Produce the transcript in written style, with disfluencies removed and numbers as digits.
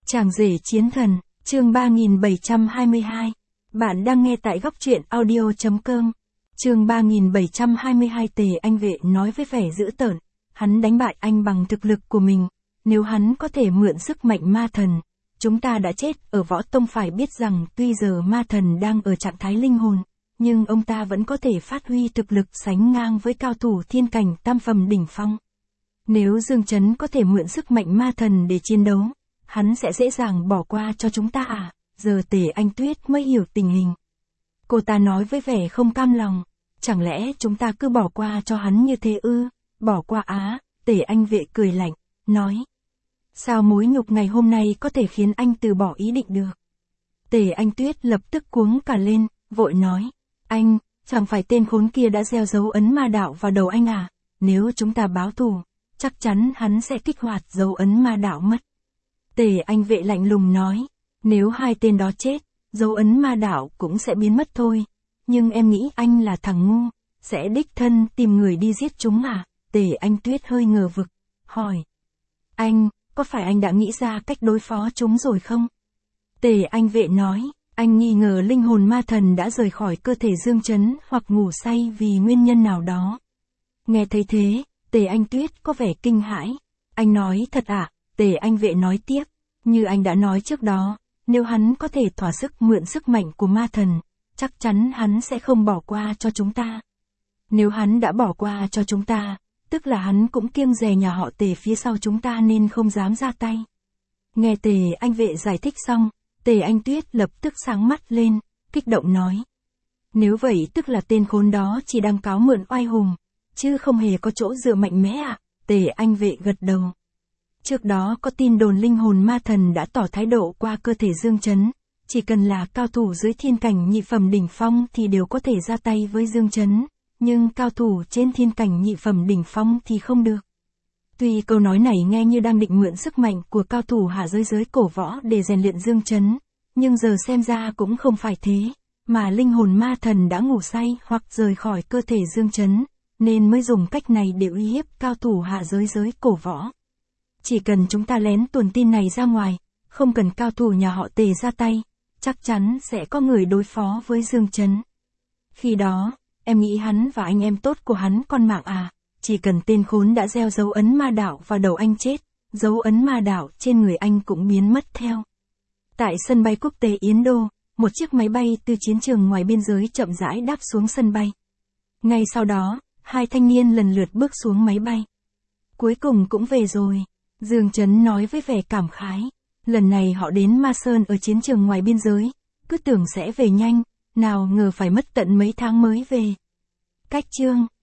Chàng rể chiến thần, chương 3722. Bạn đang nghe tại góc truyện audio.com. Chương 3722. Tề Anh Vệ nói với vẻ dữ tợn, hắn đánh bại anh bằng thực lực của mình, nếu hắn có thể mượn sức mạnh ma thần, chúng ta đã chết. Ở võ tông phải biết rằng tuy giờ ma thần đang ở trạng thái linh hồn, nhưng ông ta vẫn có thể phát huy thực lực sánh ngang với cao thủ thiên cảnh tam phẩm đỉnh phong. Nếu Dương Chấn có thể mượn sức mạnh ma thần để chiến đấu, hắn sẽ dễ dàng bỏ qua cho chúng ta à? Giờ Tề Anh Tuyết mới hiểu tình hình. Cô ta nói với vẻ không cam lòng, chẳng lẽ chúng ta cứ bỏ qua cho hắn như thế ư? Bỏ qua á? Tề Anh Vệ cười lạnh, nói. Sao mối nhục ngày hôm nay có thể khiến anh từ bỏ ý định được? Tề Anh Tuyết lập tức cuống cả lên, vội nói. Anh, chẳng phải tên khốn kia đã gieo dấu ấn ma đạo vào đầu anh à? Nếu chúng ta báo thù, chắc chắn hắn sẽ kích hoạt dấu ấn ma đạo mất. Tề Anh Vệ lạnh lùng nói, nếu hai tên đó chết, dấu ấn ma đạo cũng sẽ biến mất thôi. Nhưng em nghĩ anh là thằng ngu, sẽ đích thân tìm người đi giết chúng à? Tề Anh Tuyết hơi ngờ vực, hỏi. Anh, có phải anh đã nghĩ ra cách đối phó chúng rồi không? Tề Anh Vệ nói, anh nghi ngờ linh hồn ma thần đã rời khỏi cơ thể Dương Chấn hoặc ngủ say vì nguyên nhân nào đó. Nghe thấy thế, Tề Anh Tuyết có vẻ kinh hãi. Anh nói thật à? Tề Anh Vệ nói tiếp, như anh đã nói trước đó, nếu hắn có thể thỏa sức mượn sức mạnh của ma thần, chắc chắn hắn sẽ không bỏ qua cho chúng ta. Nếu hắn đã bỏ qua cho chúng ta, tức là hắn cũng kiêng dè nhà họ Tề phía sau chúng ta nên không dám ra tay. Nghe Tề Anh Vệ giải thích xong, Tề Anh Tuyết lập tức sáng mắt lên, kích động nói. Nếu vậy tức là tên khốn đó chỉ đang cáo mượn oai hùng, chứ không hề có chỗ dựa mạnh mẽ à? Tề Anh Vệ gật đầu. Trước đó có tin đồn linh hồn ma thần đã tỏ thái độ qua cơ thể Dương Chấn, chỉ cần là cao thủ dưới thiên cảnh nhị phẩm đỉnh phong thì đều có thể ra tay với Dương Chấn, nhưng cao thủ trên thiên cảnh nhị phẩm đỉnh phong thì không được. Tuy câu nói này nghe như đang định mượn sức mạnh của cao thủ hạ giới cổ võ để rèn luyện Dương Chấn, nhưng giờ xem ra cũng không phải thế, mà linh hồn ma thần đã ngủ say hoặc rời khỏi cơ thể Dương Chấn, nên mới dùng cách này để uy hiếp cao thủ hạ giới cổ võ. Chỉ cần chúng ta lén tuồn tin này ra ngoài, không cần cao thủ nhà họ Tề ra tay, chắc chắn sẽ có người đối phó với Dương Chấn. Khi đó, em nghĩ hắn và anh em tốt của hắn còn mạng à? Chỉ cần tên khốn đã gieo dấu ấn ma đạo vào đầu anh chết, dấu ấn ma đạo trên người anh cũng biến mất theo. Tại sân bay quốc tế Yến Đô, một chiếc máy bay từ chiến trường ngoài biên giới chậm rãi đáp xuống sân bay. Ngay sau đó, hai thanh niên lần lượt bước xuống máy bay. Cuối cùng cũng về rồi. Dương Chấn nói với vẻ cảm khái, lần này họ đến Ma Sơn ở chiến trường ngoài biên giới, cứ tưởng sẽ về nhanh, nào ngờ phải mất tận mấy tháng mới về. Cách chương